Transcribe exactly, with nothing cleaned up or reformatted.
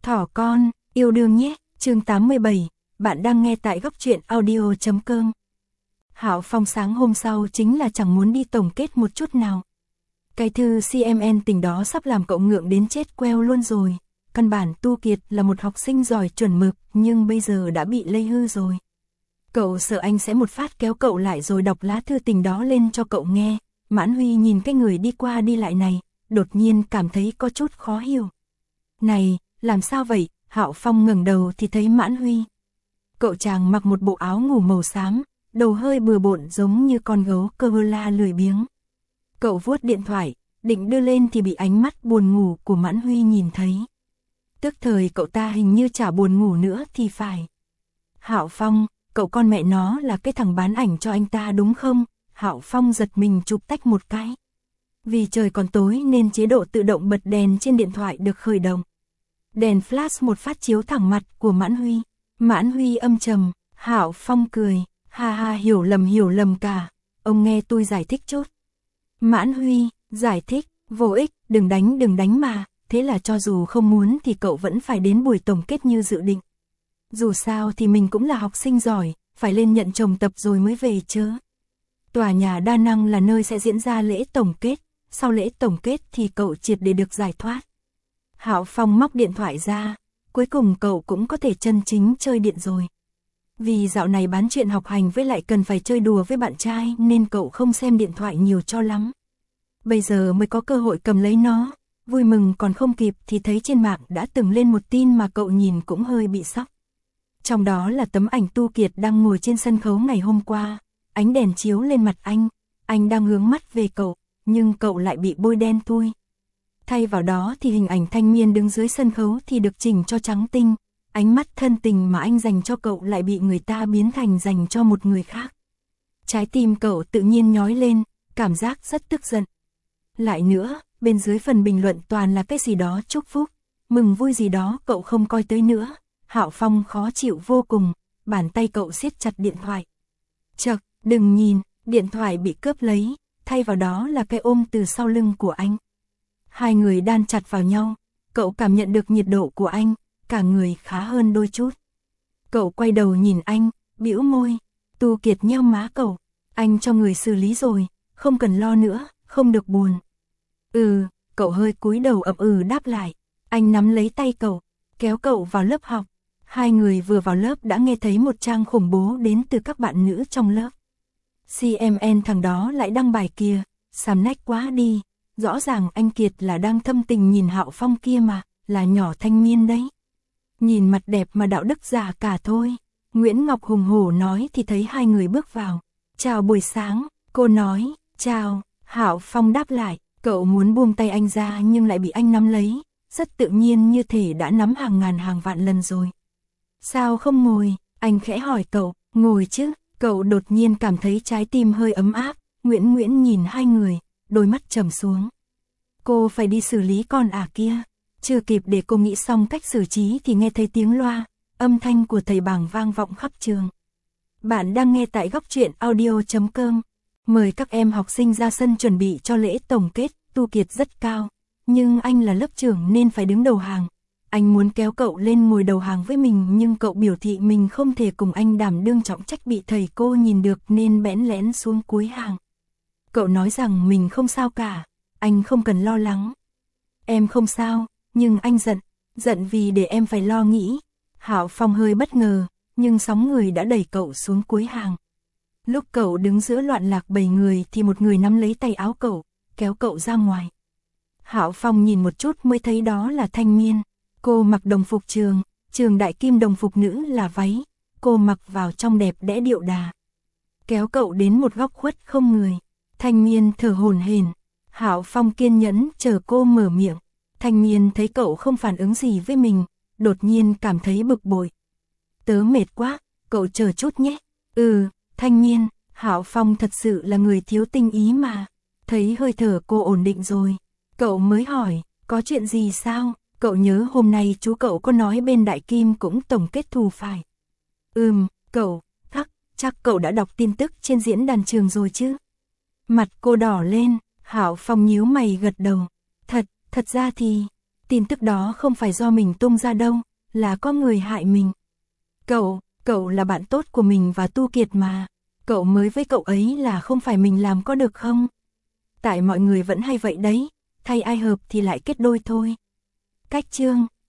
Thỏ con, yêu đương nhé, chương tám mươi bảy, bạn đang nghe tại góc truyện audio chấm com. Hạo Phong sáng hôm sau chính là chẳng muốn đi tổng kết một chút nào. Cái thư xê em en tình đó sắp làm cậu ngượng đến chết queo luôn rồi. Căn bản Tu Kiệt là một học sinh giỏi chuẩn mực, nhưng bây giờ đã bị lây hư rồi. Cậu sợ anh sẽ một phát kéo cậu lại rồi đọc lá thư tình đó lên cho cậu nghe. Mãn Huy nhìn cái người đi qua đi lại này, đột nhiên cảm thấy có chút khó hiểu. Này, làm sao vậy? Hạo Phong ngẩng đầu thì thấy Mãn Huy. Cậu chàng mặc một bộ áo ngủ màu xám, đầu hơi bừa bộn giống như con gấu Corolla lười biếng. Cậu vuốt điện thoại, định đưa lên thì bị ánh mắt buồn ngủ của Mãn Huy nhìn thấy. Tức thời cậu ta hình như chả buồn ngủ nữa thì phải. Hạo Phong, cậu con mẹ nó là cái thằng bán ảnh cho anh ta đúng không? Hạo Phong giật mình chụp tách một cái. Vì trời còn tối nên chế độ tự động bật đèn trên điện thoại được khởi động. Đèn flash một phát chiếu thẳng mặt của Mãn Huy. Mãn Huy âm trầm, Hạo Phong cười, ha ha, hiểu lầm hiểu lầm cả, ông nghe tôi giải thích chút. Mãn Huy, giải thích, vô ích, đừng đánh đừng đánh mà, thế là cho dù không muốn thì cậu vẫn phải đến buổi tổng kết như dự định. Dù sao thì mình cũng là học sinh giỏi, phải lên nhận chồng tập rồi mới về chứ. Tòa nhà đa năng là nơi sẽ diễn ra lễ tổng kết, sau lễ tổng kết thì cậu triệt để được giải thoát. Hạo Phong móc điện thoại ra, cuối cùng cậu cũng có thể chân chính chơi điện rồi. Vì dạo này bán chuyện học hành với lại cần phải chơi đùa với bạn trai nên cậu không xem điện thoại nhiều cho lắm. Bây giờ mới có cơ hội cầm lấy nó, vui mừng còn không kịp thì thấy trên mạng đã từng lên một tin mà cậu nhìn cũng hơi bị sốc. Trong đó là tấm ảnh Tu Kiệt đang ngồi trên sân khấu ngày hôm qua, ánh đèn chiếu lên mặt anh, anh đang hướng mắt về cậu, nhưng cậu lại bị bôi đen thui. Thay vào đó thì hình ảnh thanh niên đứng dưới sân khấu thì được chỉnh cho trắng tinh, ánh mắt thân tình mà anh dành cho cậu lại bị người ta biến thành dành cho một người khác. Trái tim cậu tự nhiên nhói lên, cảm giác rất tức giận. Lại nữa, bên dưới phần bình luận toàn là cái gì đó chúc phúc, mừng vui gì đó cậu không coi tới nữa. Hạo Phong khó chịu vô cùng, bàn tay cậu siết chặt điện thoại. Chậc, đừng nhìn, điện thoại bị cướp lấy, thay vào đó là cái ôm từ sau lưng của anh. Hai người đan chặt vào nhau, cậu cảm nhận được nhiệt độ của anh, cả người khá hơn đôi chút. Cậu quay đầu nhìn anh, bĩu môi, Tu Kiệt nheo má cậu, anh cho người xử lý rồi, không cần lo nữa, không được buồn. Ừ, cậu hơi cúi đầu ậm ừ đáp lại, anh nắm lấy tay cậu, kéo cậu vào lớp học. Hai người vừa vào lớp đã nghe thấy một trang khủng bố đến từ các bạn nữ trong lớp. xê em en thằng đó lại đăng bài kia, xàm nách quá đi, rõ ràng anh Kiệt là đang thâm tình nhìn Hạo Phong kia mà, là nhỏ thanh niên đấy. Nhìn mặt đẹp mà đạo đức giả cả thôi. Nguyễn Ngọc hùng hổ nói thì thấy hai người bước vào. Chào buổi sáng, cô nói, chào, Hạo Phong đáp lại, cậu muốn buông tay anh ra nhưng lại bị anh nắm lấy, rất tự nhiên như thể đã nắm hàng ngàn hàng vạn lần rồi. Sao không ngồi, anh khẽ hỏi cậu, ngồi chứ, cậu đột nhiên cảm thấy trái tim hơi ấm áp, Nguyễn Nguyễn nhìn hai người, đôi mắt trầm xuống. Cô phải đi xử lý con ả kia, chưa kịp để cô nghĩ xong cách xử trí thì nghe thấy tiếng loa, âm thanh của thầy bảng vang vọng khắp trường. Bạn đang nghe tại góc truyện audio chấm com, mời các em học sinh ra sân chuẩn bị cho lễ tổng kết. Tu Kiệt rất cao, nhưng anh là lớp trưởng nên phải đứng đầu hàng. Anh muốn kéo cậu lên ngồi đầu hàng với mình nhưng cậu biểu thị mình không thể cùng anh đảm đương trọng trách bị thầy cô nhìn được nên bẽn lẽn xuống cuối hàng. Cậu nói rằng mình không sao cả, anh không cần lo lắng. Em không sao, nhưng anh giận, giận vì để em phải lo nghĩ. Hạo Phong hơi bất ngờ, nhưng sóng người đã đẩy cậu xuống cuối hàng. Lúc cậu đứng giữa loạn lạc bầy người thì một người nắm lấy tay áo cậu, kéo cậu ra ngoài. Hạo Phong nhìn một chút mới thấy đó là Thanh Miên. Cô mặc đồng phục trường, trường Đại Kim đồng phục nữ là váy, cô mặc vào trong đẹp đẽ điệu đà. Kéo cậu đến một góc khuất không người, Thanh Miên thở hổn hển. Hạo Phong kiên nhẫn chờ cô mở miệng. Thanh Miên thấy cậu không phản ứng gì với mình, đột nhiên cảm thấy bực bội. Tớ mệt quá, cậu chờ chút nhé. Ừ, Thanh Miên, Hạo Phong thật sự là người thiếu tinh ý mà. Thấy hơi thở cô ổn định rồi, cậu mới hỏi, có chuyện gì sao? Cậu nhớ hôm nay chú cậu có nói bên Đại Kim cũng tổng kết thù phải. Ừm, cậu, thắc, chắc cậu đã đọc tin tức trên diễn đàn trường rồi chứ? Mặt cô đỏ lên, Hạo Phong nhíu mày gật đầu. Thật, thật ra thì, tin tức đó không phải do mình tung ra đâu, là có người hại mình. Cậu, cậu là bạn tốt của mình và Tu Kiệt mà. Cậu mới với cậu ấy là không phải mình làm có được không? Tại mọi người vẫn hay vậy đấy, thay ai hợp thì lại kết đôi thôi. Cách chương